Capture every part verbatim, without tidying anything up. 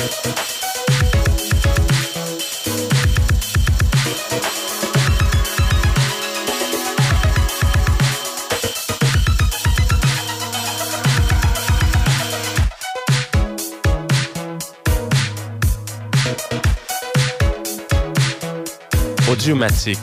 Audiomatique.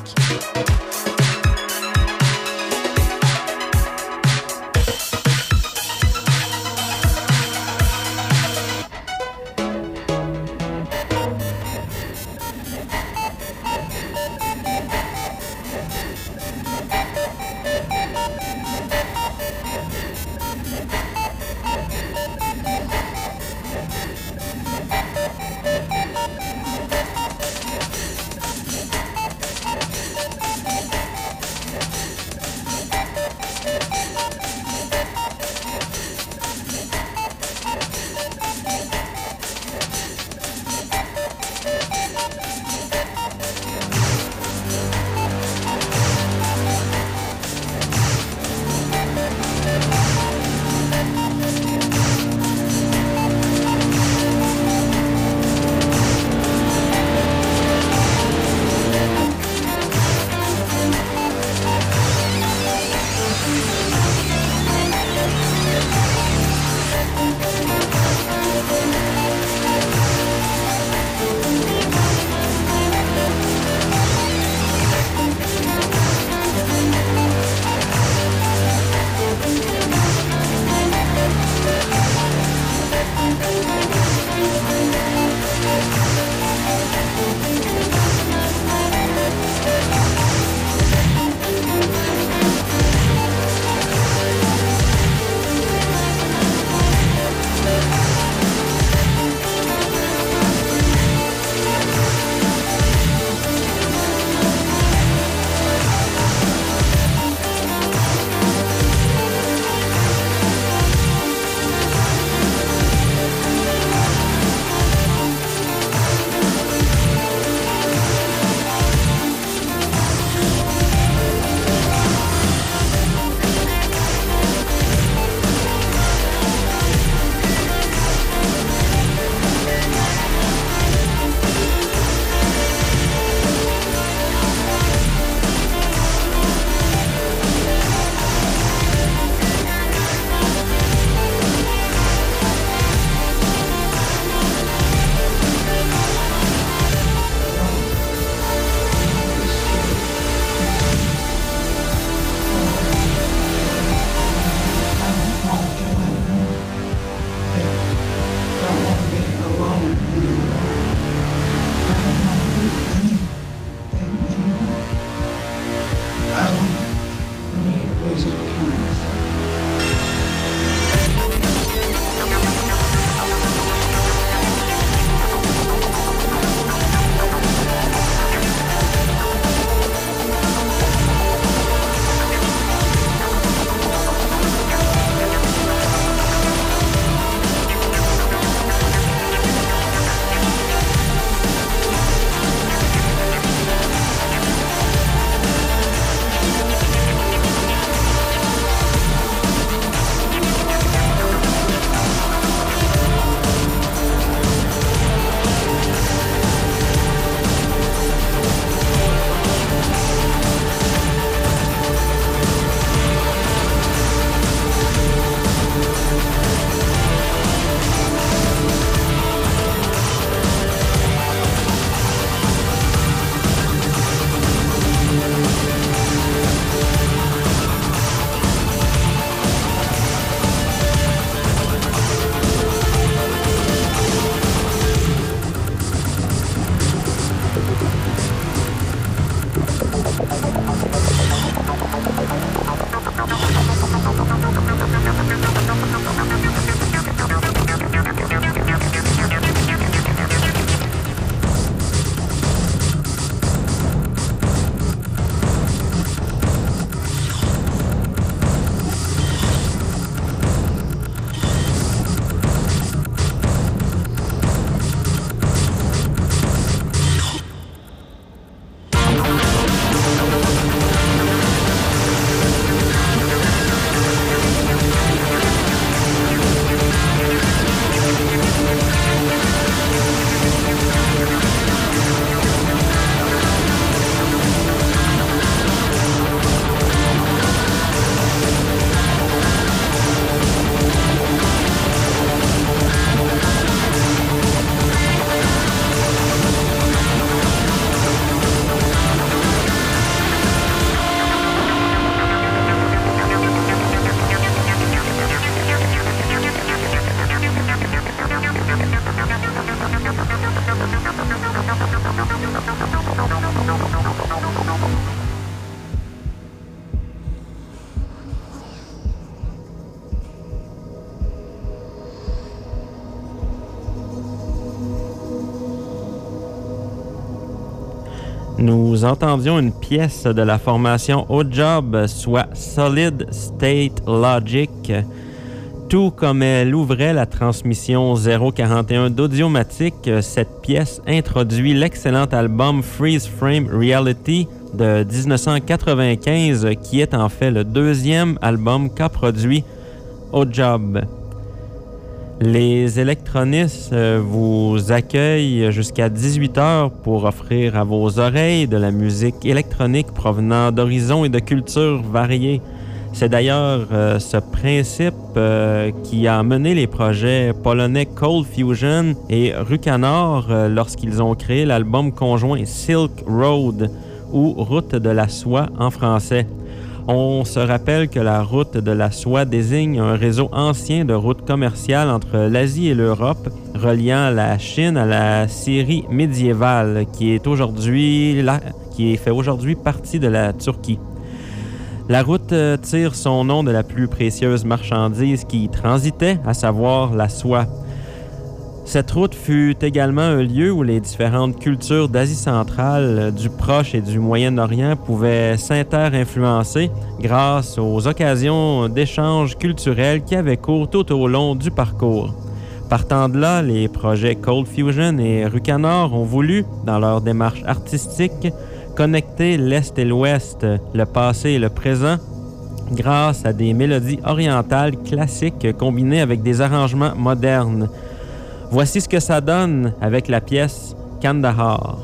Nous entendions une pièce de la formation O-Job, soit Solid State Logic, tout comme elle ouvrait la transmission zéro quarante et un d'Audiomatic. Cette pièce introduit l'excellent album Freeze Frame Reality de dix-neuf cent quatre-vingt-quinze, qui est en fait le deuxième album qu'a produit O-Job. Les électronistes vous accueillent jusqu'à dix-huit heures pour offrir à vos oreilles de la musique électronique provenant d'horizons et de cultures variées. C'est d'ailleurs euh, ce principe euh, qui a mené les projets polonais Cold Fusion et Rucanor euh, lorsqu'ils ont créé l'album conjoint Silk Road, ou Route de la soie en français. On se rappelle que la route de la soie désigne un réseau ancien de routes commerciales entre l'Asie et l'Europe, reliant la Chine à la Syrie médiévale, qui est aujourd'hui la, qui fait aujourd'hui partie de la Turquie. La route tire son nom de la plus précieuse marchandise qui y transitait, à savoir la soie. Cette route fut également un lieu où les différentes cultures d'Asie centrale, du Proche et du Moyen-Orient pouvaient s'inter-influencer grâce aux occasions d'échanges culturels qui avaient cours tout au long du parcours. Partant de là, les projets Cold Fusion et Rucanor ont voulu, dans leur démarche artistique, connecter l'Est et l'Ouest, le passé et le présent, grâce à des mélodies orientales classiques combinées avec des arrangements modernes. Voici ce que ça donne avec la pièce Kandahar.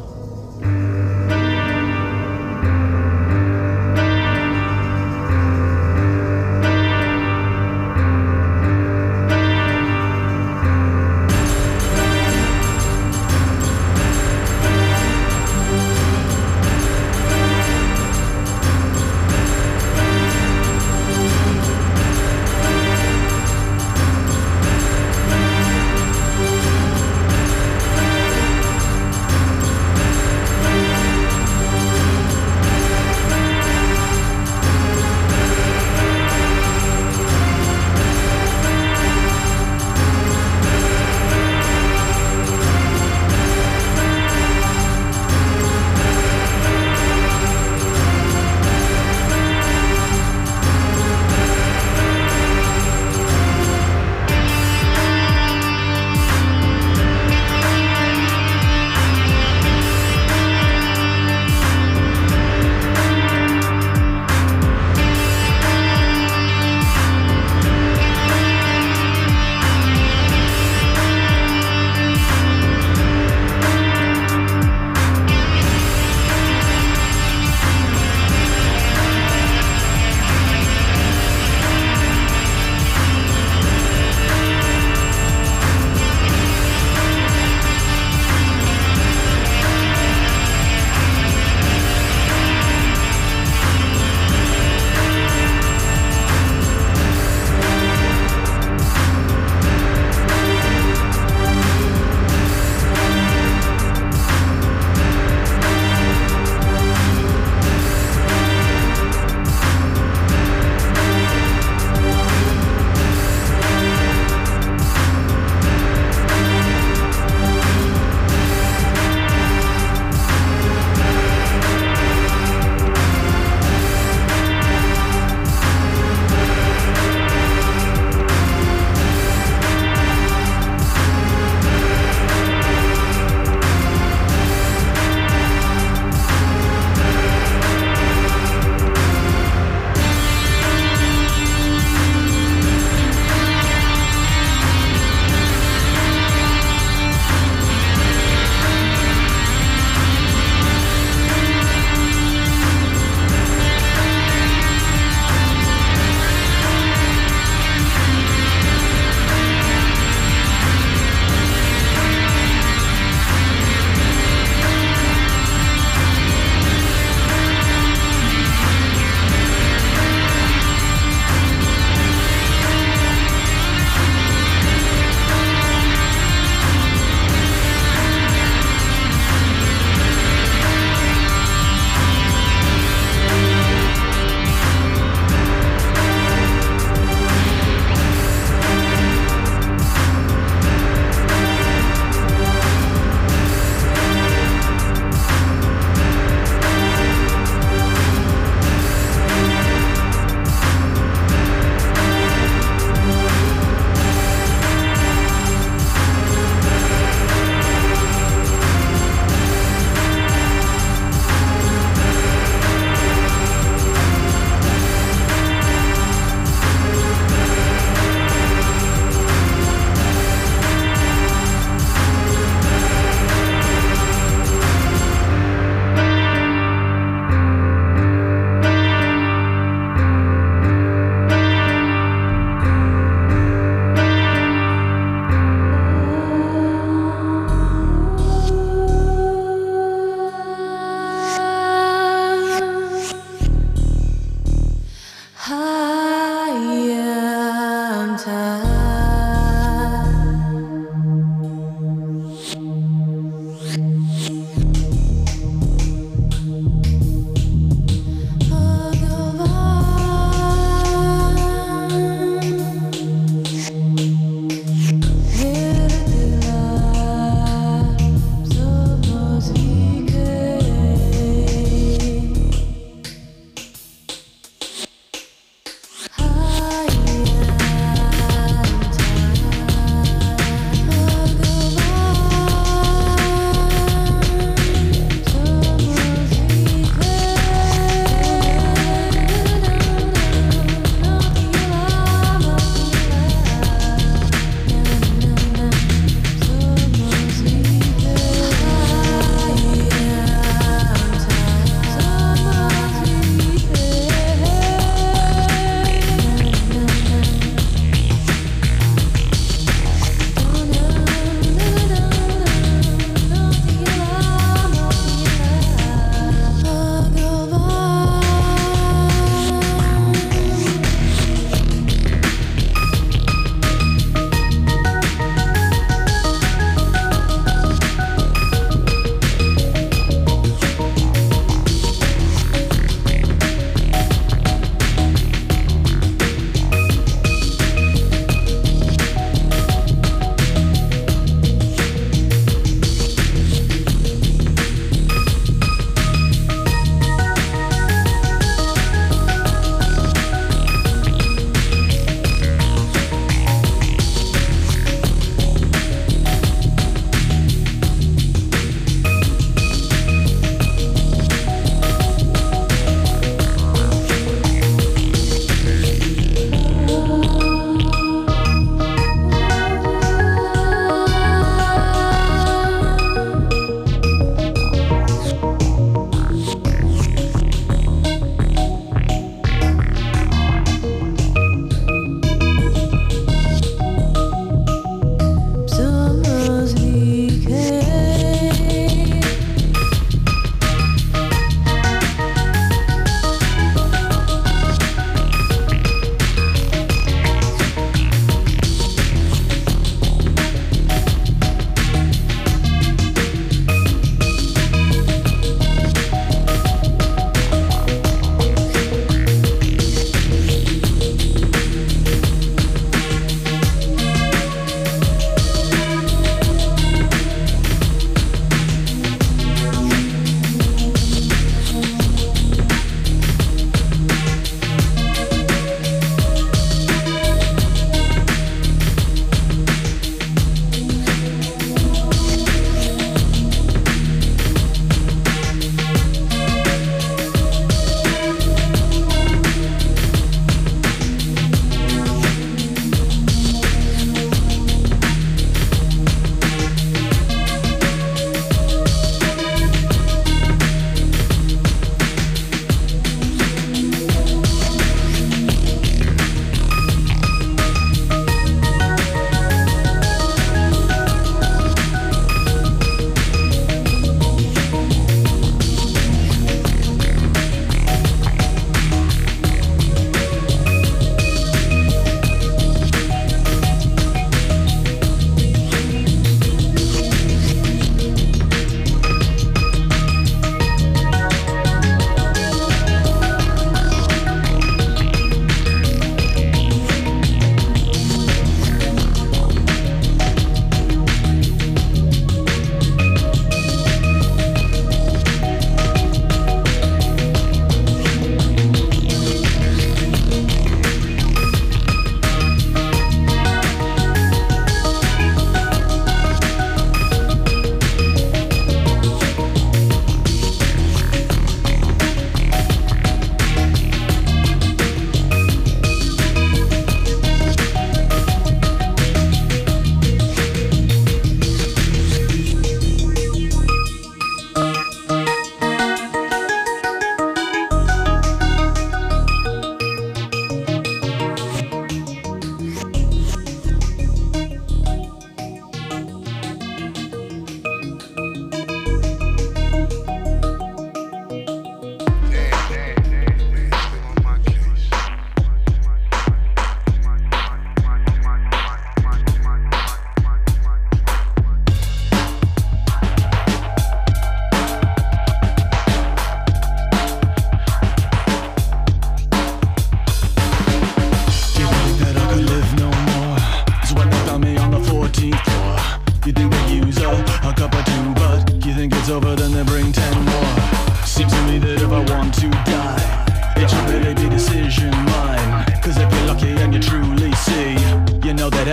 Higher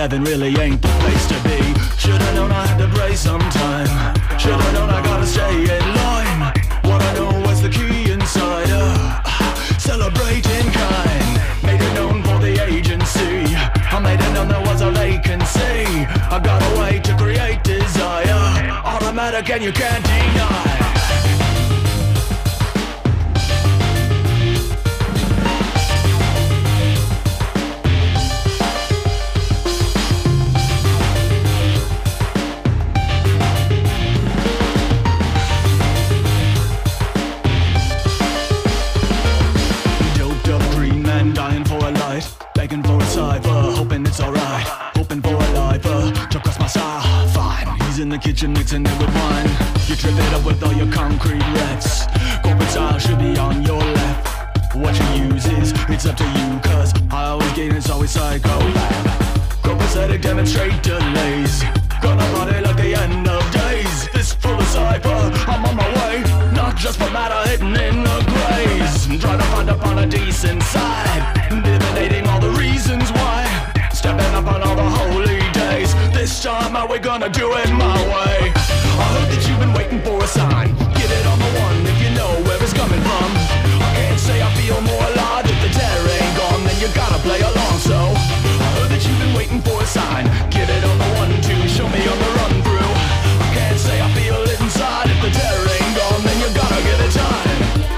heaven really ain't the place to be. Should've known I had to brace some time. Should've known I gotta stay in line. What I know was the key inside. Uh, celebrating kind. Made it known for the agency. I made it known there was a vacancy. I got a way to create desire. Automatic and you can't deny. Begging for a cipher, hoping it's alright. Hoping for a lifer to cross my side. Fine, he's in the kitchen mixing it with wine. You trip it up with all your concrete wrecks. Corporate style should be on your left. What you use is, it's up to you. Cause I always gain, it's always psychopath. Copacetic demonstrate delays. Gonna party like the end of days. This full of cipher, I'm on my way. Not just for matter hidden in the grays. Trying to find upon a decent side. Divination all the reasons why. Stepping up on all the holy days. This time how we gonna do it my way. I heard that you've been waiting for a sign. Get it on the one if you know where it's coming from. I can't say I feel more alive. If the terror ain't gone then you gotta play along. So I heard that you've been waiting for a sign. Get it on the one two, show me on the run through. I can't say I feel it inside. If the terror ain't gone then you gotta give it time.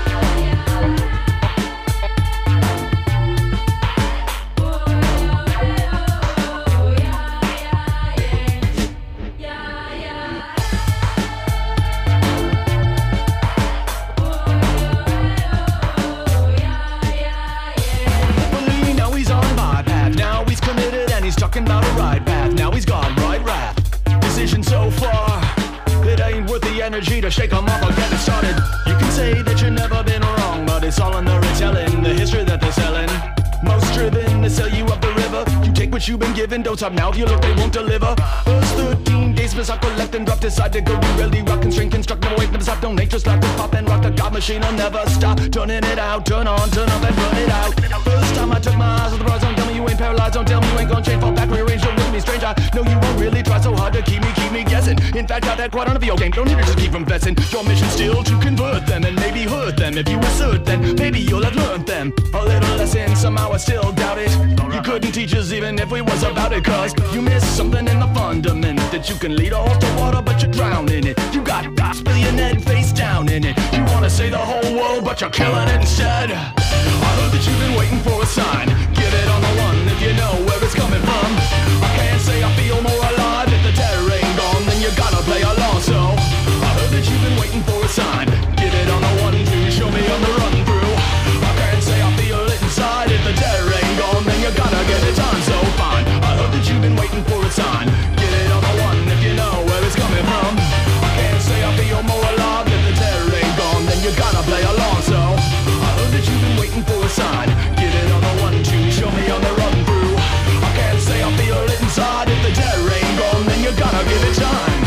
Talking about a ride path, now he's gone right wrath. Decision so far, it ain't worth the energy to shake him off or get it started. You can say that you've never been wrong, but it's all in the retelling, the history that they're selling. Most driven to sell you up the river. You take what you've been given, don't stop now if you look they won't deliver. First thirteen days, miss I collect and drop, decide to go. You really rock, constrain, construct, never wait, never stop, donate, just like the pop and rock. The God machine will never stop, turning it out, turn on, turn up and run it out. First time I took my eyes off the bars, don't tell me you ain't paralyzed, don't tell me you ain't gonna change, fall back, rearrange, don't look at me strange. I know you won't really try so hard to keep me, keep me guessing. In fact, got that quite on a video game, don't need to just keep confessing. Your mission still to convert them and maybe hurt them. If you assert then maybe you'll have learned them a little lesson, somehow I still doubt it. You couldn't teach us even if we was about it. Cause you missed something in the fundament. That you can lead a horse to water but you drown in it. You got got spill your net face down in it. You wanna say the whole world but you're killing it instead. I heard that you've been waiting for a sign. Give it on the one if you know where it's coming from. I can't say I feel more alive. If the terror ain't gone then you gotta play along. So I heard that you've been waiting for a sign. Give it on the one two, show me on the run through. I can't say I feel it inside. If the terror ain't gone then you gotta get it on. So fine, I heard that you've been waiting for a sign. Get it on the one if you know where it's coming from. I can't say I feel more alive. If the terror ain't gone then you gotta play along. So I heard that you've been waiting for a sign. Get it on the one two, show me on the run through. I can't say I feel it inside. If the terror ain't gone then you gotta give it time.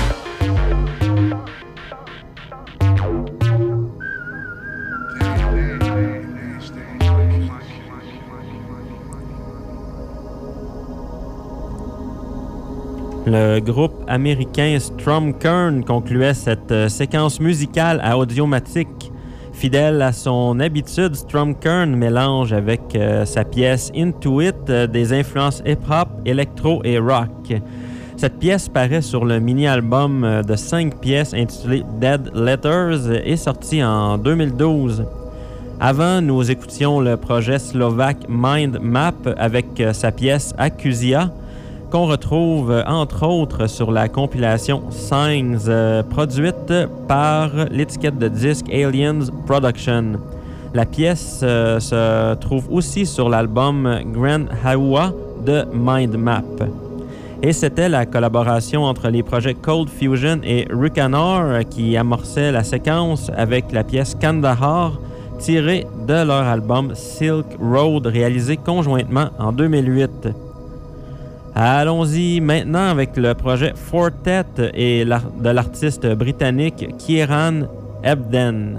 Le groupe américain Stromkern concluait cette euh, séquence musicale à Audiomatique. Fidèle à son habitude, Stromkern mélange avec euh, sa pièce Into It euh, des influences hip-hop, électro et rock. Cette pièce paraît sur le mini-album euh, de cinq pièces intitulé Dead Letters et sorti en deux mille douze. Avant, nous écoutions le projet slovaque Mind Map avec euh, sa pièce Accusia, qu'on retrouve euh, entre autres sur la compilation Signs euh, produite par l'étiquette de disque Aliens Production. La pièce euh, se trouve aussi sur l'album Grand Hawa de Mind Map. Et c'était la collaboration entre les projets Cold Fusion et Rukanar qui amorçait la séquence avec la pièce Kandahar tirée de leur album Silk Road réalisé conjointement en deux mille huit. Allons-y maintenant avec le projet Fortet et l'art- de l'artiste britannique Kieran Ebden.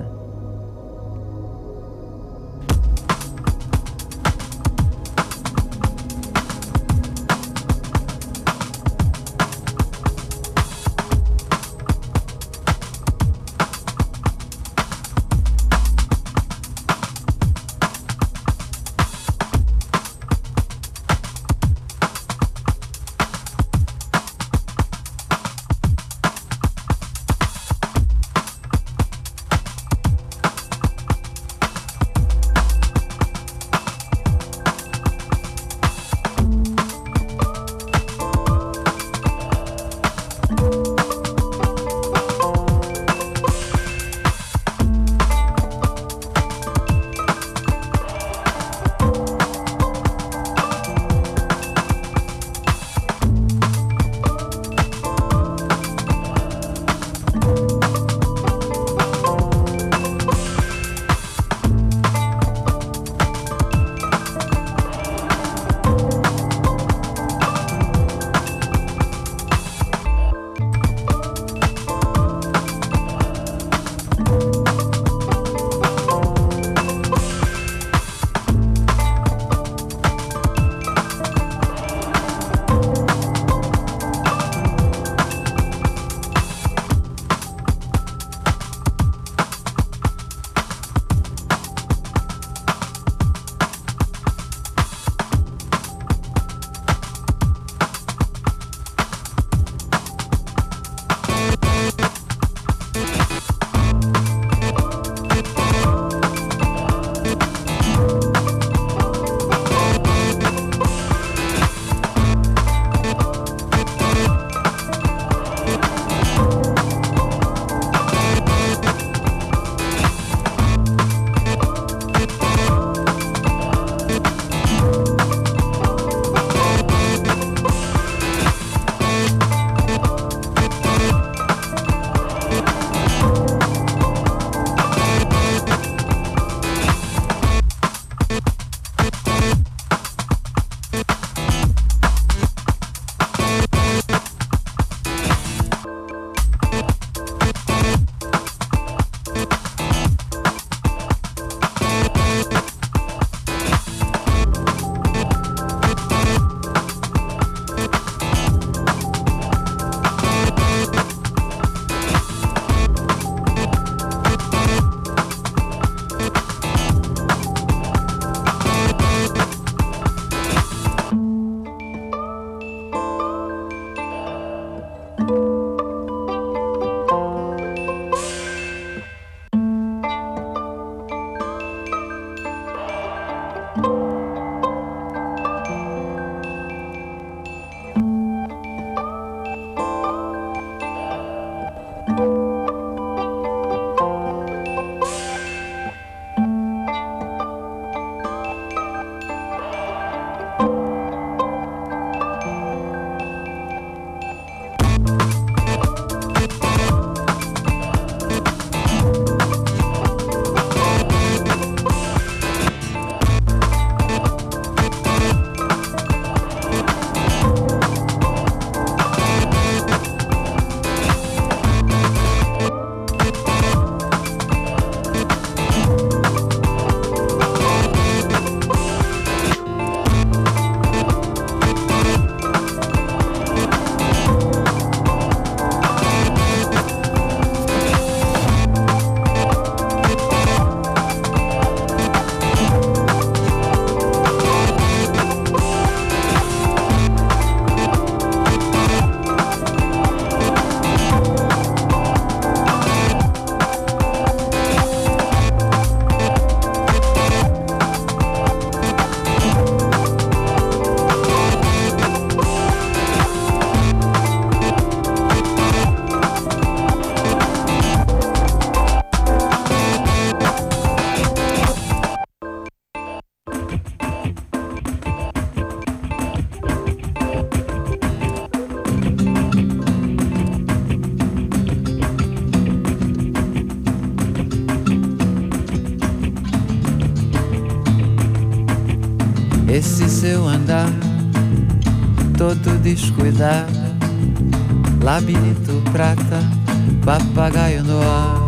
seu andar, todo descuidado, labirinto prata, papagaio no ar,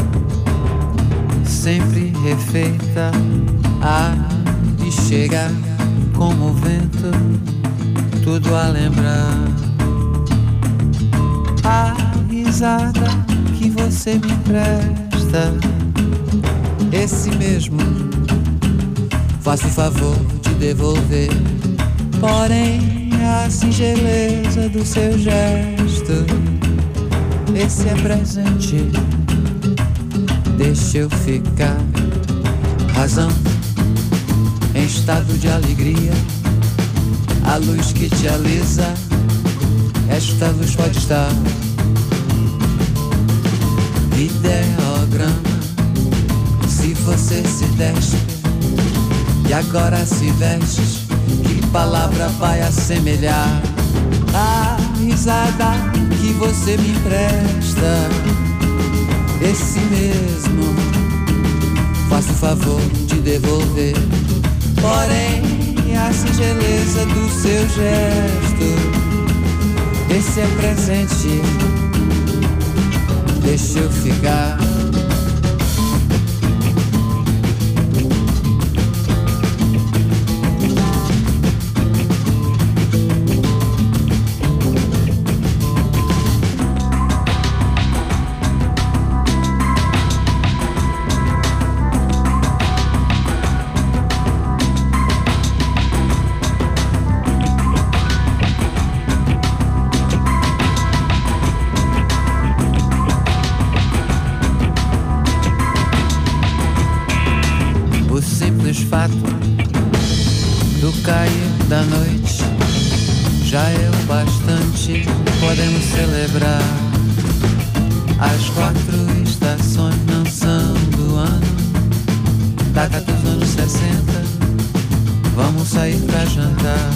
sempre refeita, a de chegar como o vento, tudo a lembrar. A risada que você me empresta, esse mesmo, faço o favor de devolver. Porém, a singeleza do seu gesto, esse é presente, deixa eu ficar. Razão, em estado de alegria, a luz que te alisa, esta luz pode estar. Ideograma, se você se deste e agora se veste, que palavra vai assemelhar a risada que você me empresta? Esse mesmo, faço o favor de devolver. Porém, a singeleza do seu gesto, esse é presente, deixa eu ficar. Do cair da noite já é o bastante, podemos celebrar. As quatro estações não são do ano, data dos anos sessenta, vamos sair pra jantar.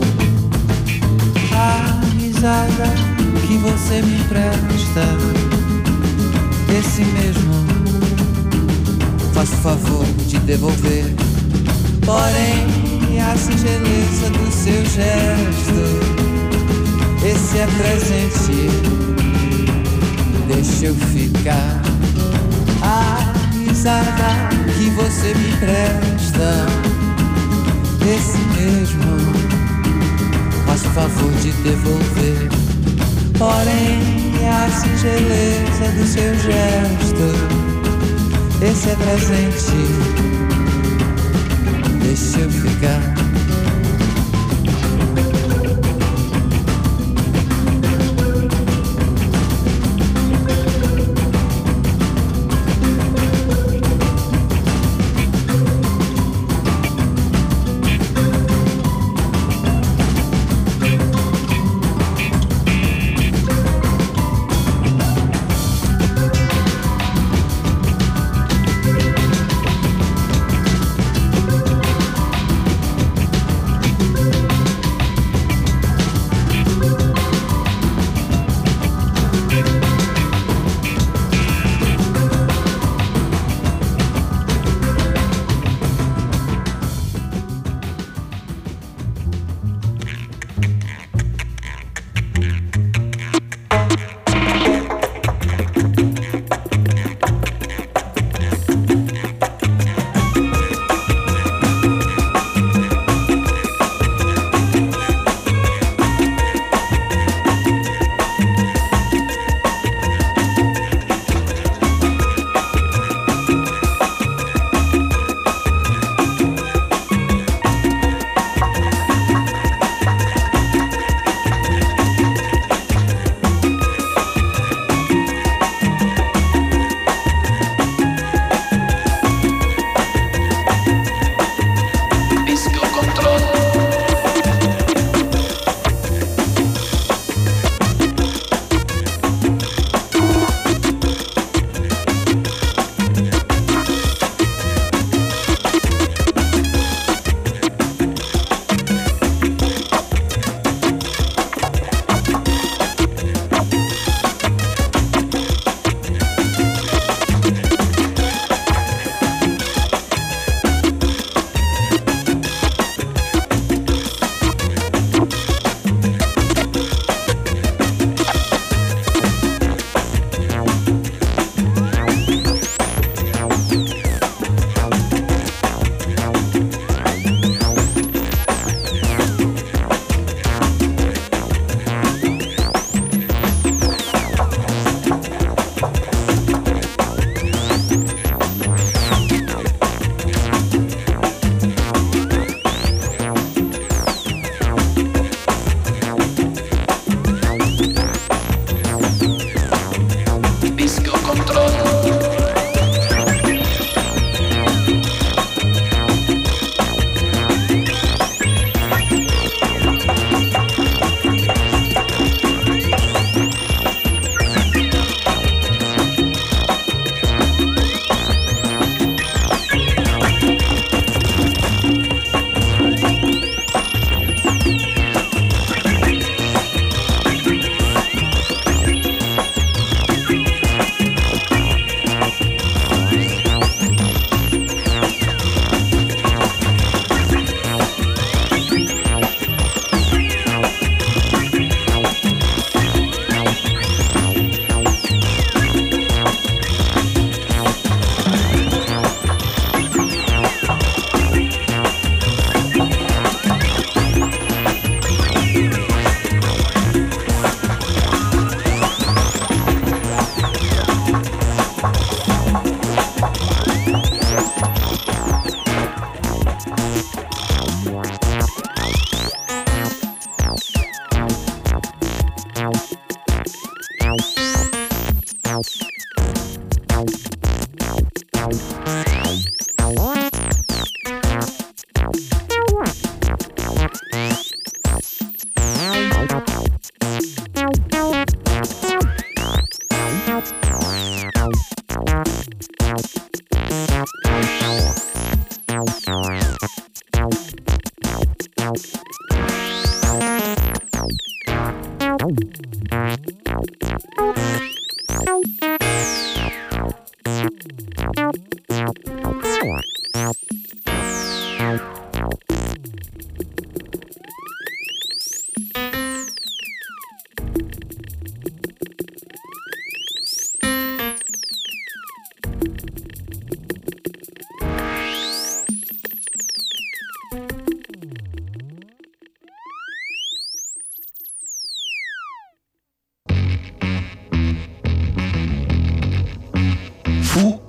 A risada que você me empresta, esse mesmo, faço o favor de devolver. Porém, a singeleza do seu gesto, esse é presente, deixa eu ficar. A risada que você me empresta, esse mesmo, faço o favor de devolver. Porém, a singeleza do seu gesto, esse é presente, deixa eu ficar.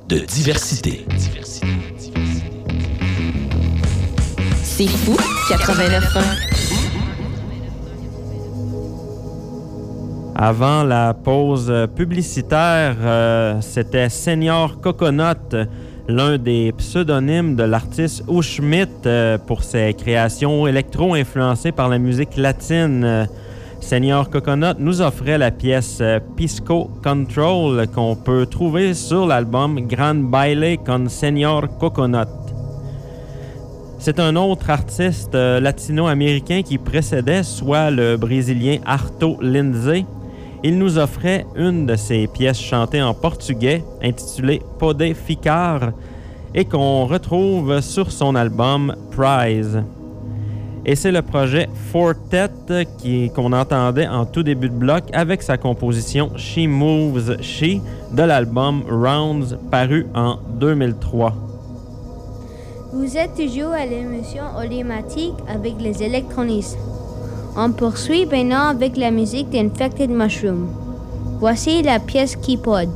de diversité. C'est fou, quatre-vingt-neuf ans. Avant la pause publicitaire, euh, c'était Senior Coconut, l'un des pseudonymes de l'artiste Ushmit euh, pour ses créations électro-influencées par la musique latine. Euh, Senior Coconut nous offrait la pièce euh, Pisco Control qu'on peut trouver sur l'album Gran Baile con Senior Coconut. C'est un autre artiste euh, latino-américain qui précédait, soit le Brésilien Arto Lindsay. Il nous offrait une de ses pièces chantées en portugais, intitulée Pode Ficar, et qu'on retrouve sur son album Prize. Et c'est le projet Fortet qui, qu'on entendait en tout début de bloc avec sa composition She Moves She de l'album Rounds paru en deux mille trois. Vous êtes toujours à l'émission Olématique avec les électronistes. On poursuit maintenant avec la musique d'Infected Mushroom. Voici la pièce Keypod.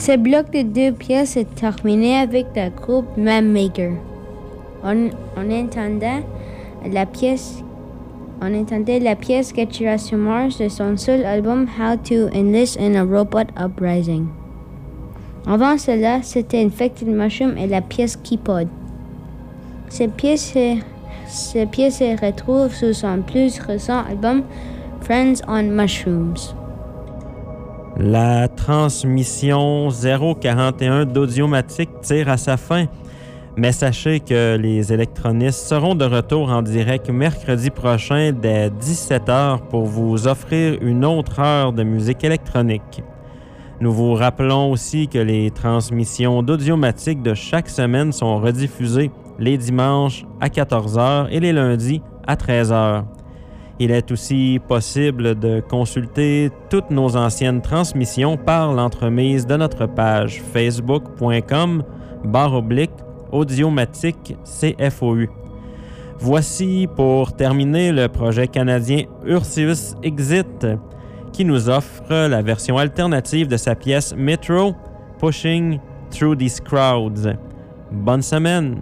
Ce bloc de deux pièces est terminé avec le groupe Mammaker. On, on entendait la pièce, on entendait la pièce Get Your Ass to Mars de son seul album How to Enlist in a Robot Uprising. Avant cela, c'était Infected Mushroom et la pièce Keypod. Cette pièce, cette pièce se retrouve sur son plus récent album Friends on Mushrooms. La transmission zéro quarante et un d'Audiomatique tire à sa fin, mais sachez que les électronistes seront de retour en direct mercredi prochain dès dix-sept heures pour vous offrir une autre heure de musique électronique. Nous vous rappelons aussi que les transmissions d'Audiomatique de chaque semaine sont rediffusées les dimanches à quatorze heures et les lundis à treize heures. Il est aussi possible de consulter toutes nos anciennes transmissions par l'entremise de notre page facebook.com barre oblique Audiomatique C F O U. Voici pour terminer le projet canadien Ursius Exit qui nous offre la version alternative de sa pièce Metro, Pushing Through These Crowds. Bonne semaine!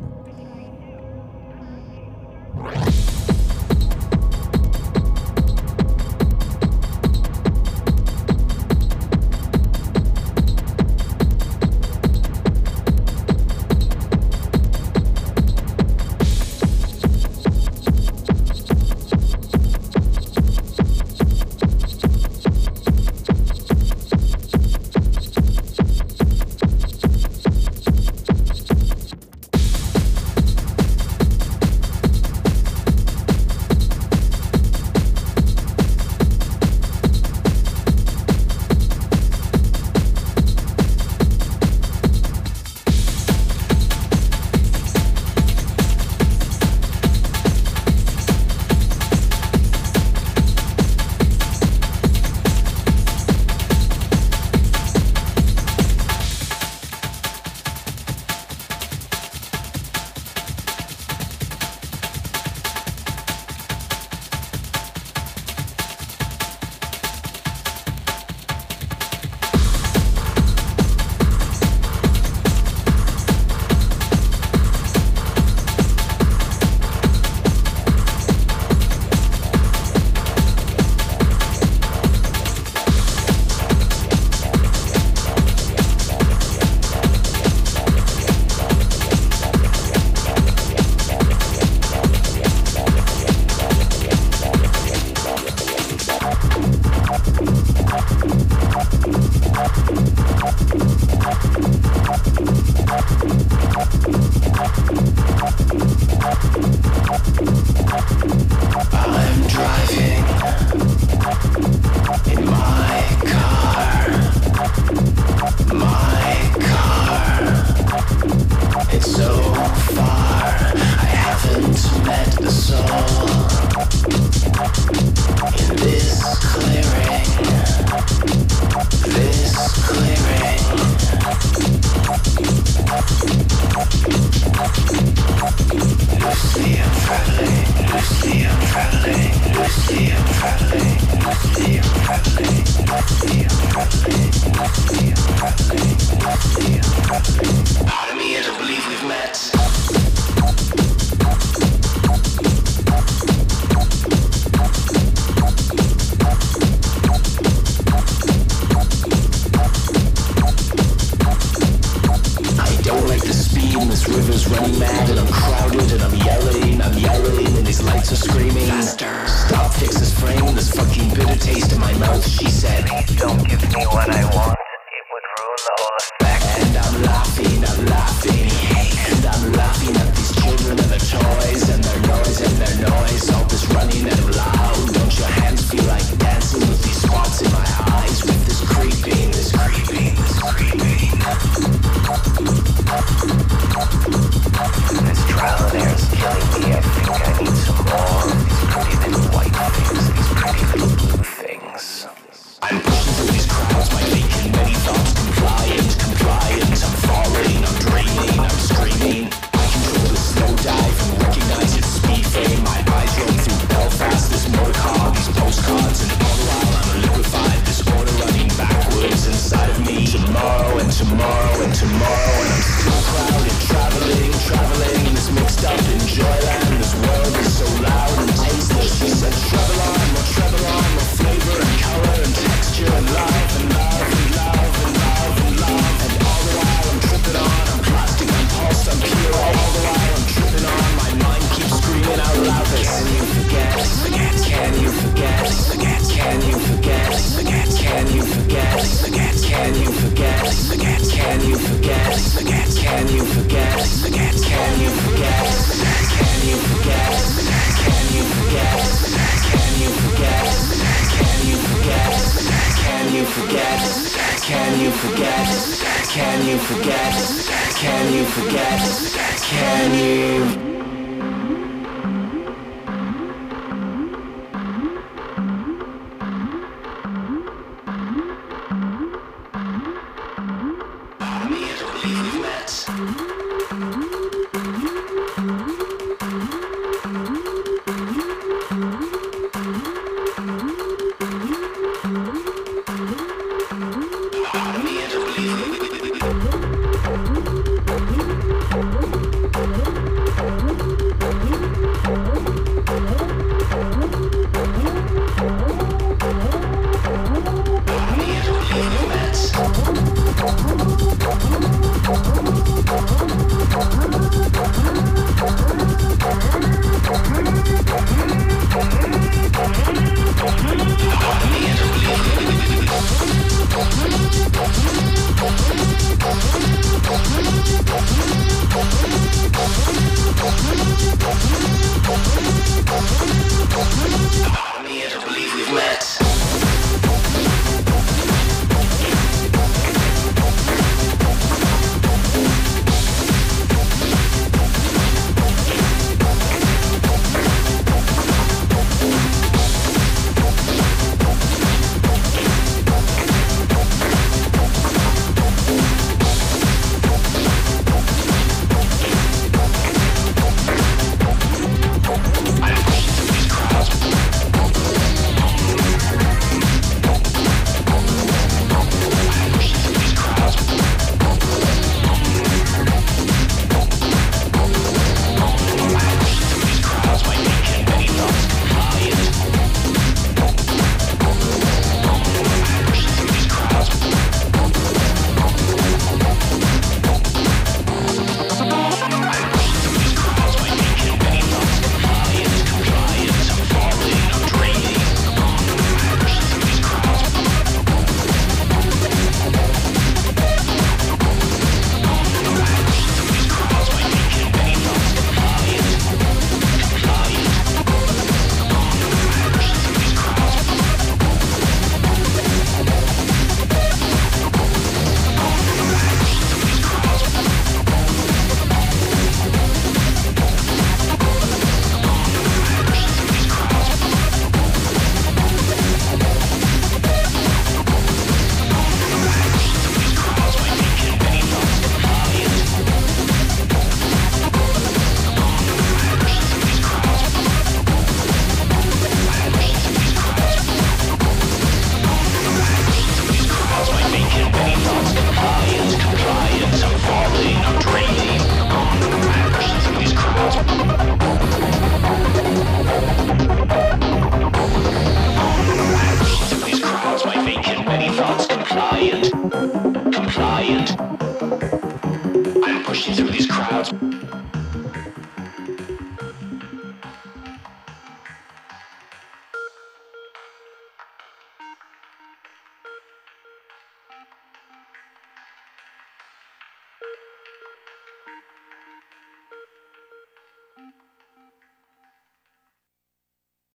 Can you forget? Can you forget? Can you?